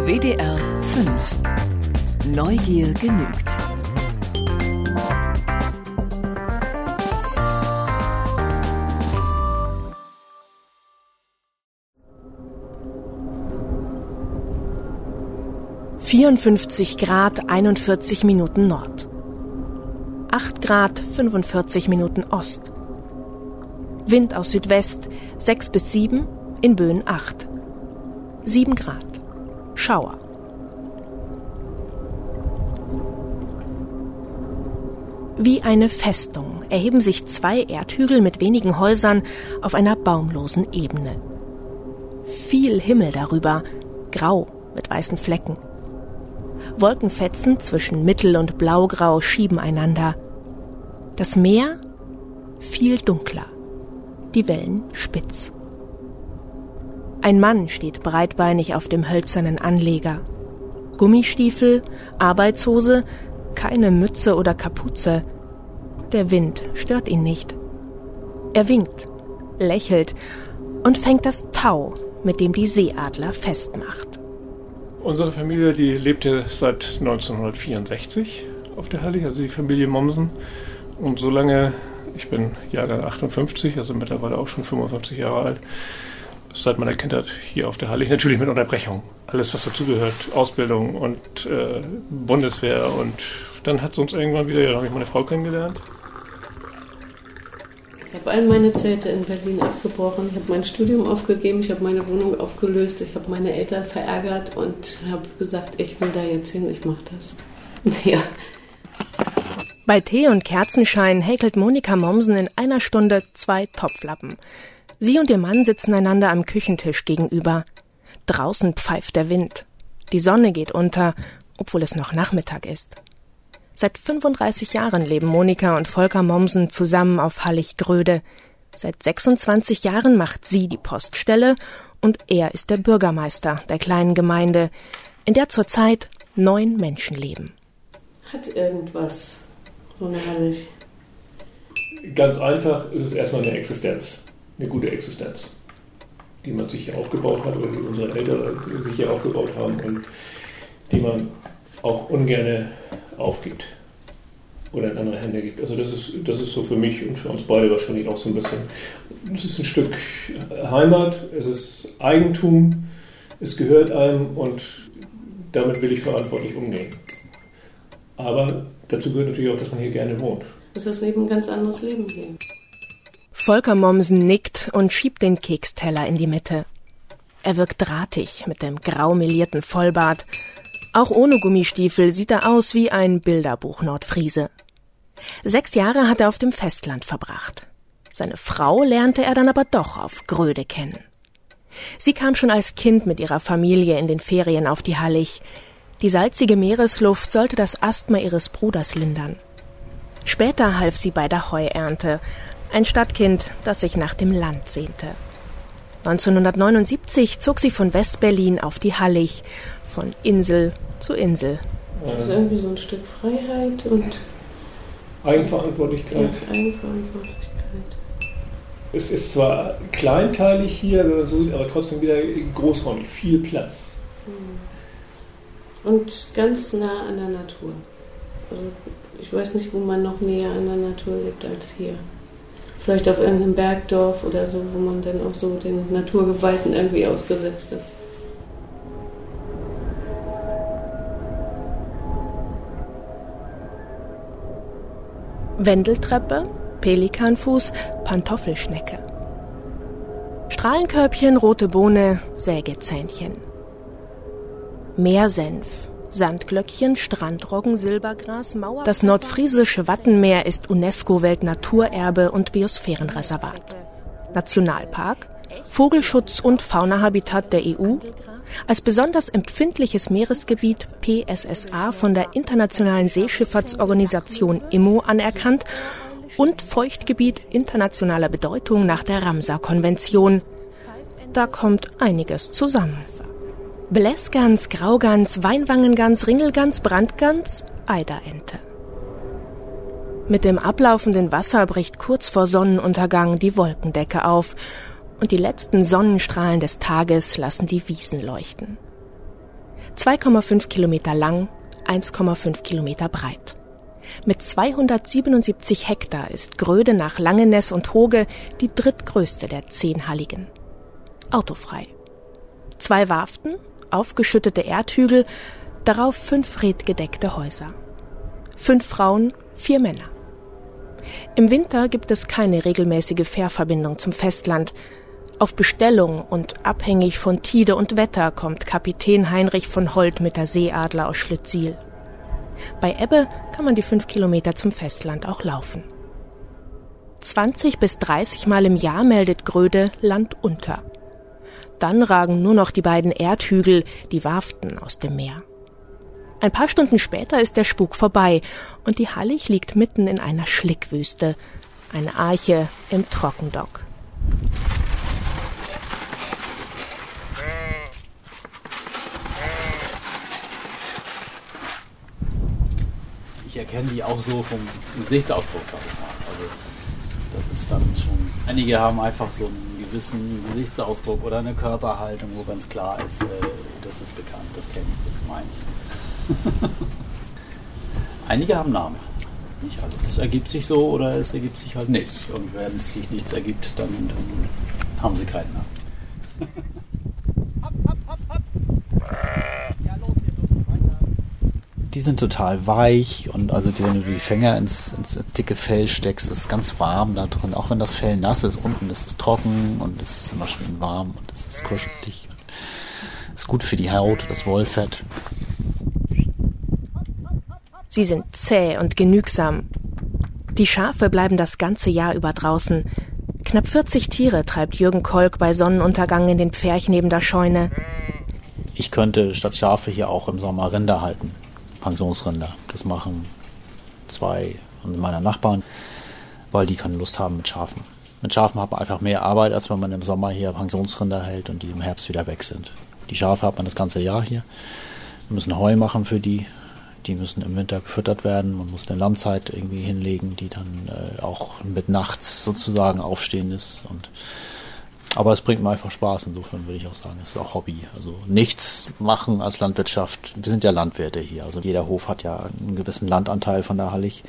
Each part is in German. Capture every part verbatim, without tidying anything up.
W D R fünf. Neugier genügt. vierundfünfzig Grad einundvierzig Minuten Nord. acht Grad fünfundvierzig Minuten Ost. Wind aus Südwest sechs bis sieben, in Böen acht. sieben Grad. Schauer. Wie eine Festung erheben sich zwei Erdhügel mit wenigen Häusern auf einer baumlosen Ebene. Viel Himmel darüber, grau mit weißen Flecken. Wolkenfetzen zwischen Mittel- und Blaugrau schieben einander. Das Meer viel dunkler, die Wellen spitz. Ein Mann steht breitbeinig auf dem hölzernen Anleger. Gummistiefel, Arbeitshose, keine Mütze oder Kapuze. Der Wind stört ihn nicht. Er winkt, lächelt und fängt das Tau, mit dem die Seeadler festmacht. Unsere Familie, die lebt ja seit neunzehnhundertvierundsechzig auf der Hallig, also die Familie Mommsen. Und so lange, ich bin Jahrgang achtundfünfzig, also mittlerweile auch schon fünfundfünfzig Jahre alt, seit meiner Kindheit hier auf der Hallig, natürlich mit Unterbrechung. Alles, was dazugehört, Ausbildung und äh, Bundeswehr. Und dann hat es uns irgendwann wieder, ja, da habe ich meine Frau kennengelernt. Ich habe all meine Zelte in Berlin abgebrochen, ich habe mein Studium aufgegeben, ich habe meine Wohnung aufgelöst, ich habe meine Eltern verärgert und habe gesagt, ich will da jetzt hin, ich mache das. Ja. Bei Tee und Kerzenschein häkelt Monika Mommsen in einer Stunde zwei Topflappen. Sie und ihr Mann sitzen einander am Küchentisch gegenüber. Draußen pfeift der Wind. Die Sonne geht unter, obwohl es noch Nachmittag ist. Seit fünfunddreißig Jahren leben Monika und Volker Mommsen zusammen auf Hallig-Gröde. Seit sechsundzwanzig Jahren macht sie die Poststelle und er ist der Bürgermeister der kleinen Gemeinde, in der zurzeit neun Menschen leben. Hat irgendwas, so eine Hallig? Ganz einfach ist es erstmal eine Existenz, eine gute Existenz, die man sich hier aufgebaut hat oder die unsere Eltern sich hier aufgebaut haben und die man auch ungerne aufgibt oder in andere Hände gibt. Also das ist, das ist so für mich und für uns beide wahrscheinlich auch so ein bisschen, es ist ein Stück Heimat, es ist Eigentum, es gehört einem und damit will ich verantwortlich umgehen. Aber dazu gehört natürlich auch, dass man hier gerne wohnt. Es ist eben ein ganz anderes Leben hier. Volker Mommsen nickt und schiebt den Keksteller in die Mitte. Er wirkt drahtig mit dem grau melierten Vollbart. Auch ohne Gummistiefel sieht er aus wie ein Bilderbuch-Nordfriese. Sechs Jahre hat er auf dem Festland verbracht. Seine Frau lernte er dann aber doch auf Gröde kennen. Sie kam schon als Kind mit ihrer Familie in den Ferien auf die Hallig. Die salzige Meeresluft sollte das Asthma ihres Bruders lindern. Später half sie bei der Heuernte, ein Stadtkind, das sich nach dem Land sehnte. neunzehnhundertneunundsiebzig zog sie von West-Berlin auf die Hallig, von Insel zu Insel. Das ist irgendwie so ein Stück Freiheit und Eigenverantwortlichkeit. Ja, Eigenverantwortlichkeit. Es ist zwar kleinteilig hier, wenn man so sieht, aber trotzdem wieder großräumig, viel Platz. Und ganz nah an der Natur. Also ich weiß nicht, wo man noch näher an der Natur lebt als hier. Vielleicht auf irgendeinem Bergdorf oder so, wo man dann auch so den Naturgewalten irgendwie ausgesetzt ist. Wendeltreppe, Pelikanfuß, Pantoffelschnecke. Strahlenkörbchen, rote Bohne, Sägezähnchen. Meersenf, Sandglöckchen, Strandroggen, Silbergras, Mauer. Das nordfriesische Wattenmeer ist UNESCO-Weltnaturerbe und Biosphärenreservat. Nationalpark, Vogelschutz und Faunahabitat der E U, als besonders empfindliches Meeresgebiet P S S A von der Internationalen Seeschifffahrtsorganisation I M O anerkannt und Feuchtgebiet internationaler Bedeutung nach der Ramsar-Konvention. Da kommt einiges zusammen. Blässgans, Graugans, Weinwangengans, Ringelgans, Brandgans, Eiderente. Mit dem ablaufenden Wasser bricht kurz vor Sonnenuntergang die Wolkendecke auf und die letzten Sonnenstrahlen des Tages lassen die Wiesen leuchten. zwei Komma fünf Kilometer lang, eins Komma fünf Kilometer breit. Mit zweihundertsiebenundsiebzig Hektar ist Gröde nach Langeness und Hoge die drittgrößte der zehn Halligen. Autofrei. Zwei Warften, aufgeschüttete Erdhügel, darauf fünf redgedeckte Häuser. Fünf Frauen, vier Männer. Im Winter gibt es keine regelmäßige Fährverbindung zum Festland. Auf Bestellung und abhängig von Tide und Wetter kommt Kapitän Heinrich von Holt mit der Seeadler aus Schlüttsiel. Bei Ebbe kann man die fünf Kilometer zum Festland auch laufen. zwanzig bis dreißig Mal im Jahr meldet Gröde Land unter. Dann ragen nur noch die beiden Erdhügel, die Warften, aus dem Meer. Ein paar Stunden später ist der Spuk vorbei und die Hallig liegt mitten in einer Schlickwüste, eine Arche im Trockendock. Ich erkenne die auch so vom Gesichtsausdruck, sag ich mal. Also das ist dann schon. Einige haben einfach so einen gewissen Gesichtsausdruck oder eine Körperhaltung, wo ganz klar ist, äh, das ist bekannt, das kenne ich, das ist meins. Einige haben Namen, nicht alle. Das ergibt sich so oder es ergibt sich halt nicht. Und wenn es sich nichts ergibt, dann, dann haben sie keinen Namen. Hopp, hopp, hopp, hopp. Ja, los, los, weiter. Die sind total weich und also wenn du die Fänger ins, ins, ins dicke Fell steckst, ist es ganz warm da drin. Auch wenn das Fell nass ist, unten ist es trocken und es ist immer schön warm und es ist kuschelig. Ist gut für die Haut, das Wollfett. Sie sind zäh und genügsam. Die Schafe bleiben das ganze Jahr über draußen. Knapp vierzig Tiere treibt Jürgen Kolk bei Sonnenuntergang in den Pferch neben der Scheune. Ich könnte statt Schafe hier auch im Sommer Rinder halten. Pensionsrinder. Das machen zwei meiner Nachbarn, weil die keine Lust haben mit Schafen. Mit Schafen hat man einfach mehr Arbeit, als wenn man im Sommer hier Pensionsrinder hält und die im Herbst wieder weg sind. Die Schafe hat man das ganze Jahr hier. Wir müssen Heu machen für die. Die müssen im Winter gefüttert werden. Man muss eine Lammzeit irgendwie hinlegen, die dann äh, auch mit nachts sozusagen aufstehen ist. Und aber es bringt mir einfach Spaß. Insofern würde ich auch sagen, es ist auch Hobby. Also nichts machen als Landwirtschaft. Wir sind ja Landwirte hier. Also jeder Hof hat ja einen gewissen Landanteil von der Hallig.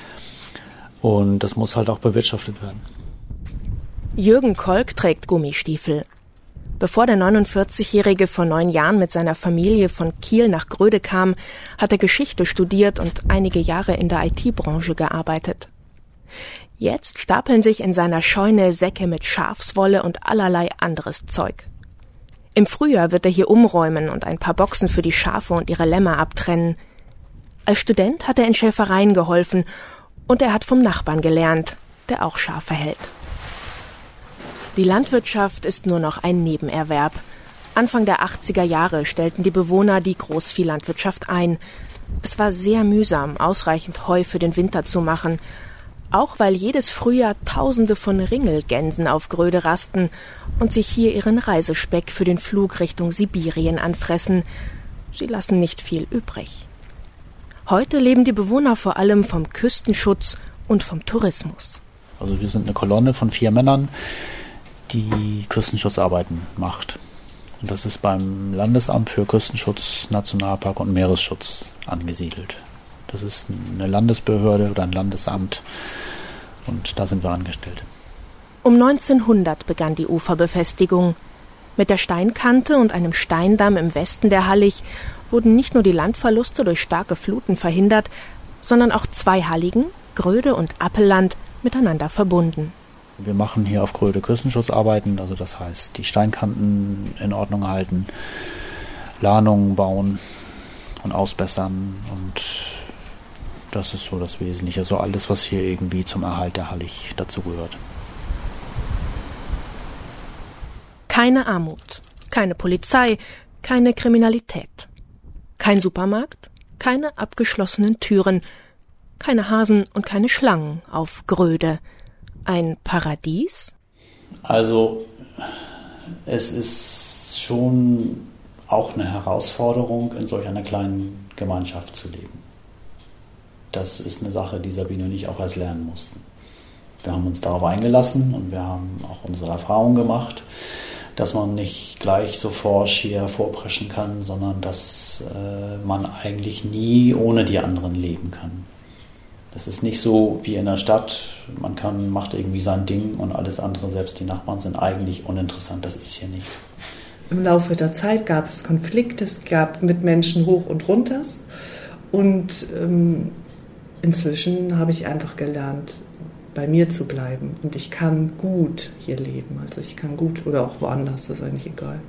Und das muss halt auch bewirtschaftet werden. Jürgen Kolk trägt Gummistiefel. Bevor der neunundvierzigjährige vor neun Jahren mit seiner Familie von Kiel nach Gröde kam, hat er Geschichte studiert und einige Jahre in der I T-Branche gearbeitet. Jetzt stapeln sich in seiner Scheune Säcke mit Schafswolle und allerlei anderes Zeug. Im Frühjahr wird er hier umräumen und ein paar Boxen für die Schafe und ihre Lämmer abtrennen. Als Student hat er in Schäfereien geholfen und er hat vom Nachbarn gelernt, der auch Schafe hält. Die Landwirtschaft ist nur noch ein Nebenerwerb. Anfang der achtziger Jahre stellten die Bewohner die Großviehlandwirtschaft ein. Es war sehr mühsam, ausreichend Heu für den Winter zu machen. Auch weil jedes Frühjahr Tausende von Ringelgänsen auf Gröde rasten und sich hier ihren Reisespeck für den Flug Richtung Sibirien anfressen. Sie lassen nicht viel übrig. Heute leben die Bewohner vor allem vom Küstenschutz und vom Tourismus. Also wir sind eine Kolonne von vier Männern, die Küstenschutzarbeiten macht. Und das ist beim Landesamt für Küstenschutz, Nationalpark und Meeresschutz angesiedelt. Das ist eine Landesbehörde oder ein Landesamt und da sind wir angestellt. Um neunzehnhundert begann die Uferbefestigung. Mit der Steinkante und einem Steindamm im Westen der Hallig wurden nicht nur die Landverluste durch starke Fluten verhindert, sondern auch zwei Halligen, Gröde und Appelland, miteinander verbunden. Wir machen hier auf Gröde Küstenschutzarbeiten, also das heißt die Steinkanten in Ordnung halten, Lahnungen bauen und ausbessern und das ist so das Wesentliche, also alles, was hier irgendwie zum Erhalt der Hallig dazugehört. Keine Armut, keine Polizei, keine Kriminalität, kein Supermarkt, keine abgeschlossenen Türen, keine Hasen und keine Schlangen auf Gröde. Ein Paradies? Also es ist schon auch eine Herausforderung, in solch einer kleinen Gemeinschaft zu leben. Das ist eine Sache, die Sabine und ich auch erst lernen mussten. Wir haben uns darauf eingelassen und wir haben auch unsere Erfahrungen gemacht. dass man nicht gleich so forsch hier vorpreschen kann, sondern dass äh, man eigentlich nie ohne die anderen leben kann. Das ist nicht so wie in der Stadt, man kann, macht irgendwie sein Ding und alles andere, selbst die Nachbarn sind eigentlich uninteressant, das ist hier nicht. Im Laufe der Zeit gab es Konflikte, es gab Mitmenschen hoch und runters und ähm, inzwischen habe ich einfach gelernt, bei mir zu bleiben und ich kann gut hier leben, also ich kann gut oder auch woanders, das ist eigentlich egal.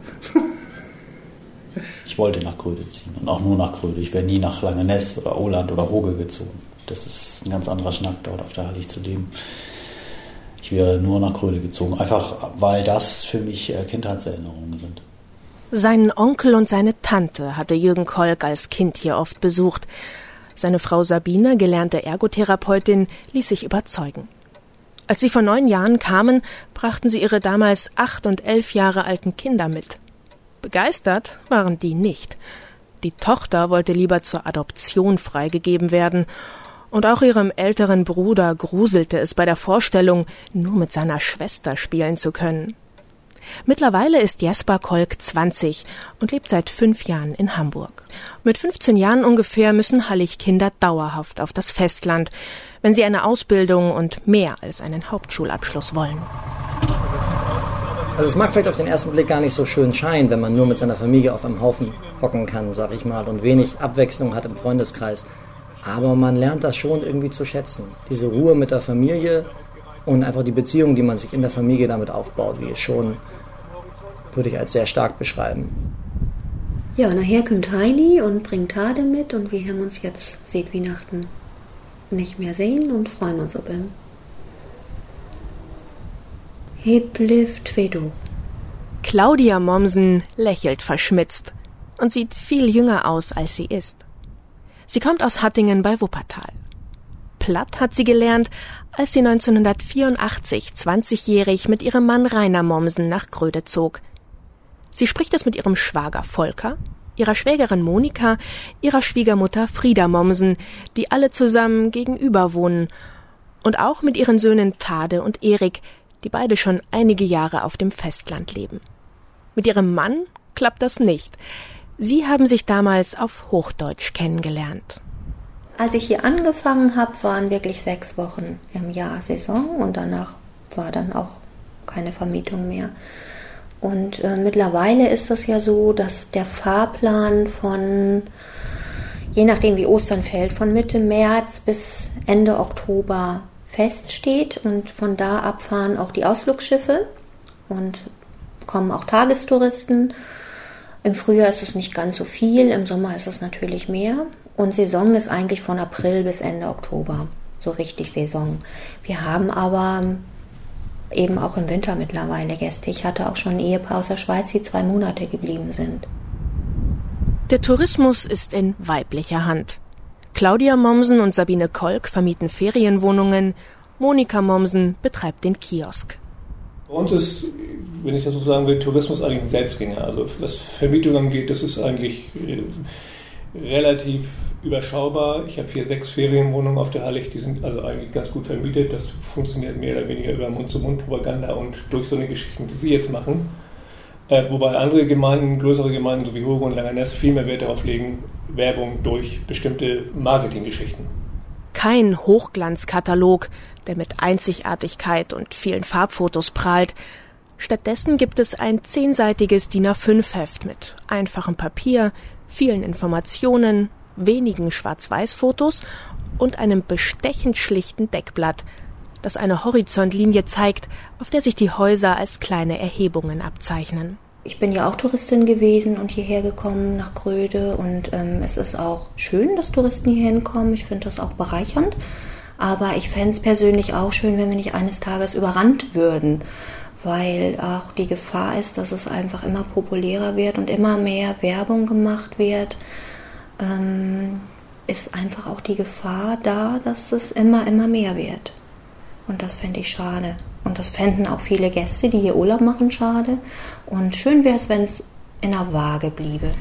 Ich wollte nach Gröde ziehen und auch nur nach Gröde, ich wäre nie nach Langeness oder Oland oder Hoge gezogen. Das ist ein ganz anderer Schnack, dort auf der Hallig zu leben. Ich wäre nur nach Gröde gezogen, einfach weil das für mich Kindheitserinnerungen sind. Seinen Onkel und seine Tante hatte Jürgen Kolk als Kind hier oft besucht. Seine Frau Sabine, gelernte Ergotherapeutin, ließ sich überzeugen. Als sie vor neun Jahren kamen, brachten sie ihre damals acht und elf Jahre alten Kinder mit. Begeistert waren die nicht. Die Tochter wollte lieber zur Adoption freigegeben werden. Und auch ihrem älteren Bruder gruselte es bei der Vorstellung, nur mit seiner Schwester spielen zu können. Mittlerweile ist Jesper Kolk zwanzig und lebt seit fünf Jahren in Hamburg. Mit fünfzehn Jahren ungefähr müssen Hallig-Kinder dauerhaft auf das Festland, wenn sie eine Ausbildung und mehr als einen Hauptschulabschluss wollen. Also es mag vielleicht auf den ersten Blick gar nicht so schön scheinen, wenn man nur mit seiner Familie auf einem Haufen hocken kann, sag ich mal, und wenig Abwechslung hat im Freundeskreis. Aber man lernt das schon irgendwie zu schätzen. Diese Ruhe mit der Familie und einfach die Beziehung, die man sich in der Familie damit aufbaut, die ist schon, würde ich als sehr stark beschreiben. Ja, nachher kommt Heidi und bringt Tade mit und wir haben uns jetzt seit Weihnachten nicht mehr sehen und freuen uns auf ihn. He blifft weh durch. Claudia Mommsen lächelt verschmitzt und sieht viel jünger aus, als sie ist. Sie kommt aus Hattingen bei Wuppertal. Platt hat sie gelernt, als sie neunzehnhundertvierundachtzig zwanzigjährig mit ihrem Mann Rainer Mommsen nach Gröde zog. Sie spricht es mit ihrem Schwager Volker, ihrer Schwägerin Monika, ihrer Schwiegermutter Frieda Mommsen, die alle zusammen gegenüber wohnen, und auch mit ihren Söhnen Tade und Erik, die beide schon einige Jahre auf dem Festland leben. Mit ihrem Mann klappt das nicht. Sie haben sich damals auf Hochdeutsch kennengelernt. Als ich hier angefangen habe, waren wirklich sechs Wochen im Jahr Saison und danach war dann auch keine Vermietung mehr. Und äh, mittlerweile ist es ja so, dass der Fahrplan von, je nachdem wie Ostern fällt, von Mitte März bis Ende Oktober feststeht und von da ab fahren auch die Ausflugsschiffe und kommen auch Tagestouristen. Im Frühjahr ist es nicht ganz so viel, im Sommer ist es natürlich mehr. Und Saison ist eigentlich von April bis Ende Oktober, so richtig Saison. Wir haben aber eben auch im Winter mittlerweile Gäste. Ich hatte auch schon ein Ehepaar aus der Schweiz, die zwei Monate geblieben sind. Der Tourismus ist in weiblicher Hand. Claudia Mommsen und Sabine Kolk vermieten Ferienwohnungen, Monika Mommsen betreibt den Kiosk. Bei uns ist, wenn ich das so sagen will, Tourismus eigentlich ein Selbstgänger. Also was Vermietung angeht, das ist eigentlich äh, relativ überschaubar. Ich habe hier sechs Ferienwohnungen auf der Hallig, die sind also eigentlich ganz gut vermietet. Das funktioniert mehr oder weniger über Mund-zu-Mund-Propaganda und durch so eine Geschichten, die Sie jetzt machen. Äh, wobei andere Gemeinden, größere Gemeinden, so wie Hoge und Langeness, viel mehr Wert darauf legen, Werbung durch bestimmte Marketinggeschichten. Kein Hochglanzkatalog, der mit Einzigartigkeit und vielen Farbfotos prahlt. Stattdessen gibt es ein zehnseitiges D I N A fünf Heft mit einfachem Papier, vielen Informationen, wenigen Schwarz-Weiß-Fotos und einem bestechend schlichten Deckblatt, das eine Horizontlinie zeigt, auf der sich die Häuser als kleine Erhebungen abzeichnen. Ich bin ja auch Touristin gewesen und hierher gekommen nach Gröde und ähm, es ist auch schön, dass Touristen hier hinkommen. Ich finde das auch bereichernd, aber ich fände es persönlich auch schön, wenn wir nicht eines Tages überrannt würden, weil auch die Gefahr ist, dass es einfach immer populärer wird und immer mehr Werbung gemacht wird. Ähm, ist einfach auch die Gefahr da, dass es immer, immer mehr wird. Und das fände ich schade. Und das fänden auch viele Gäste, die hier Urlaub machen, schade. Und schön wäre es, wenn es in der Waage bliebe.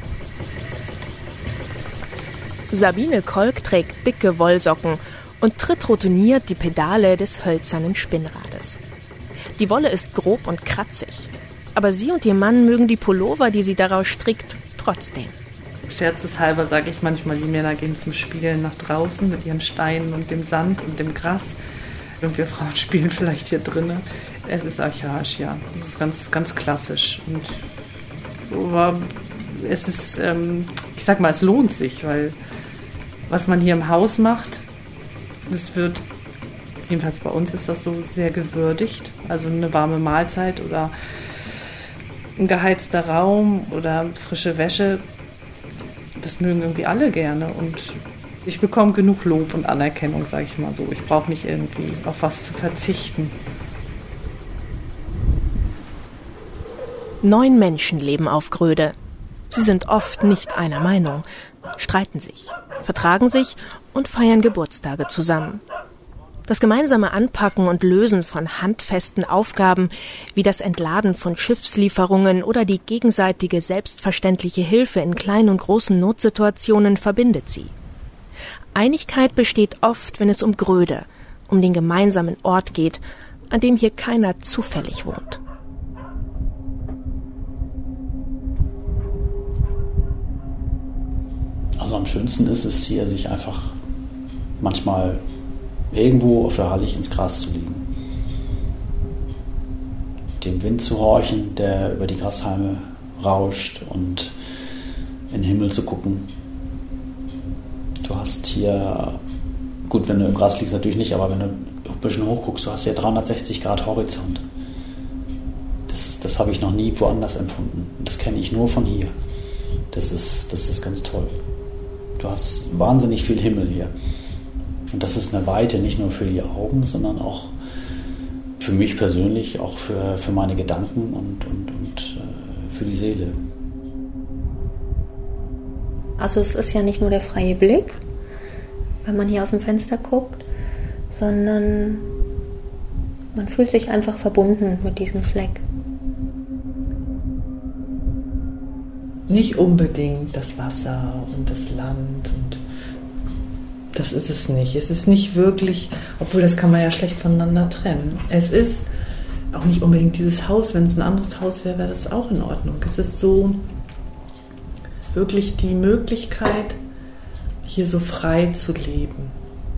Sabine Kolk trägt dicke Wollsocken und tritt routiniert die Pedale des hölzernen Spinnrades. Die Wolle ist grob und kratzig. Aber sie und ihr Mann mögen die Pullover, die sie daraus strickt, trotzdem. Scherzeshalber sage ich manchmal, die Männer gehen zum Spielen nach draußen mit ihren Steinen und dem Sand und dem Gras. Und wir Frauen spielen vielleicht hier drinnen. Es ist archaisch, ja. Es ist ganz, ganz klassisch. Und aber es ist, ähm, ich sag mal, es lohnt sich, weil was man hier im Haus macht, das wird, jedenfalls bei uns ist das so, sehr gewürdigt. Also eine warme Mahlzeit oder ein geheizter Raum oder frische Wäsche, das mögen irgendwie alle gerne. Und ich bekomme genug Lob und Anerkennung, sage ich mal so. Ich brauche nicht irgendwie auf was zu verzichten. Neun Menschen leben auf Gröde. Sie sind oft nicht einer Meinung, streiten sich, vertragen sich und feiern Geburtstage zusammen. Das gemeinsame Anpacken und Lösen von handfesten Aufgaben, wie das Entladen von Schiffslieferungen oder die gegenseitige selbstverständliche Hilfe in kleinen und großen Notsituationen, verbindet sie. Einigkeit besteht oft, wenn es um Gröde, um den gemeinsamen Ort geht, an dem hier keiner zufällig wohnt. Also am schönsten ist es hier, sich einfach manchmal irgendwo auf der Hallig ins Gras zu liegen. Dem Wind zu horchen, der über die Grashalme rauscht, und in den Himmel zu gucken. Du hast hier, gut, wenn du im Gras liegst natürlich nicht, aber wenn du ein bisschen hoch guckst, du hast hier dreihundertsechzig Grad Horizont. Das, das habe ich noch nie woanders empfunden. Das kenne ich nur von hier. Das ist, das ist ganz toll. Du hast wahnsinnig viel Himmel hier. Und das ist eine Weite, nicht nur für die Augen, sondern auch für mich persönlich, auch für, für meine Gedanken und, und, und äh, für die Seele. Also es ist ja nicht nur der freie Blick, wenn man hier aus dem Fenster guckt, sondern man fühlt sich einfach verbunden mit diesem Fleck. Nicht unbedingt das Wasser und das Land, und das ist es nicht. Es ist nicht wirklich, obwohl das kann man ja schlecht voneinander trennen. Es ist auch nicht unbedingt dieses Haus. Wenn es ein anderes Haus wäre, wäre das auch in Ordnung. Es ist so wirklich die Möglichkeit, hier so frei zu leben.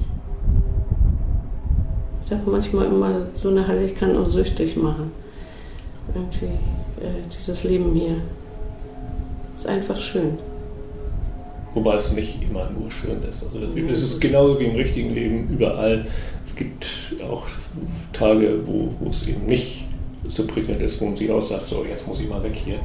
Ich sage manchmal immer, so eine Halle kann auch süchtig machen. Irgendwie äh, dieses Leben hier. Ist einfach schön. Wobei es nicht immer nur schön ist. Also es ist genauso wie im richtigen Leben überall. Es gibt auch Tage, wo, wo es eben nicht so prickelnd ist, wo man sich auch sagt, so, jetzt muss ich mal weg hier.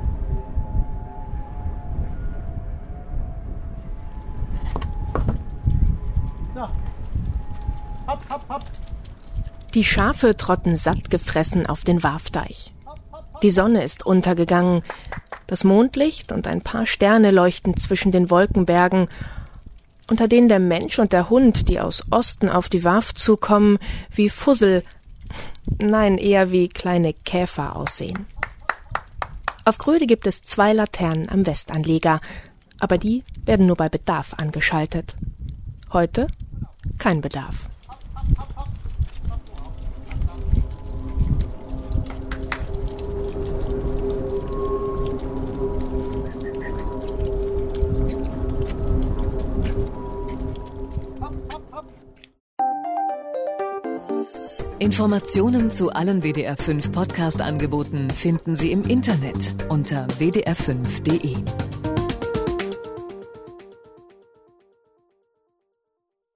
So. Hopp, hopp, hopp. Die Schafe trotten satt gefressen auf den Warfdeich. Die Sonne ist untergegangen. Das Mondlicht und ein paar Sterne leuchten zwischen den Wolkenbergen, unter denen der Mensch und der Hund, die aus Osten auf die Warf zukommen, wie Fussel, nein, eher wie kleine Käfer aussehen. Auf Gröde gibt es zwei Laternen am Westanleger, aber die werden nur bei Bedarf angeschaltet. Heute kein Bedarf. Informationen zu allen W D R fünf Podcast-Angeboten finden Sie im Internet unter w d r fünf punkt d e.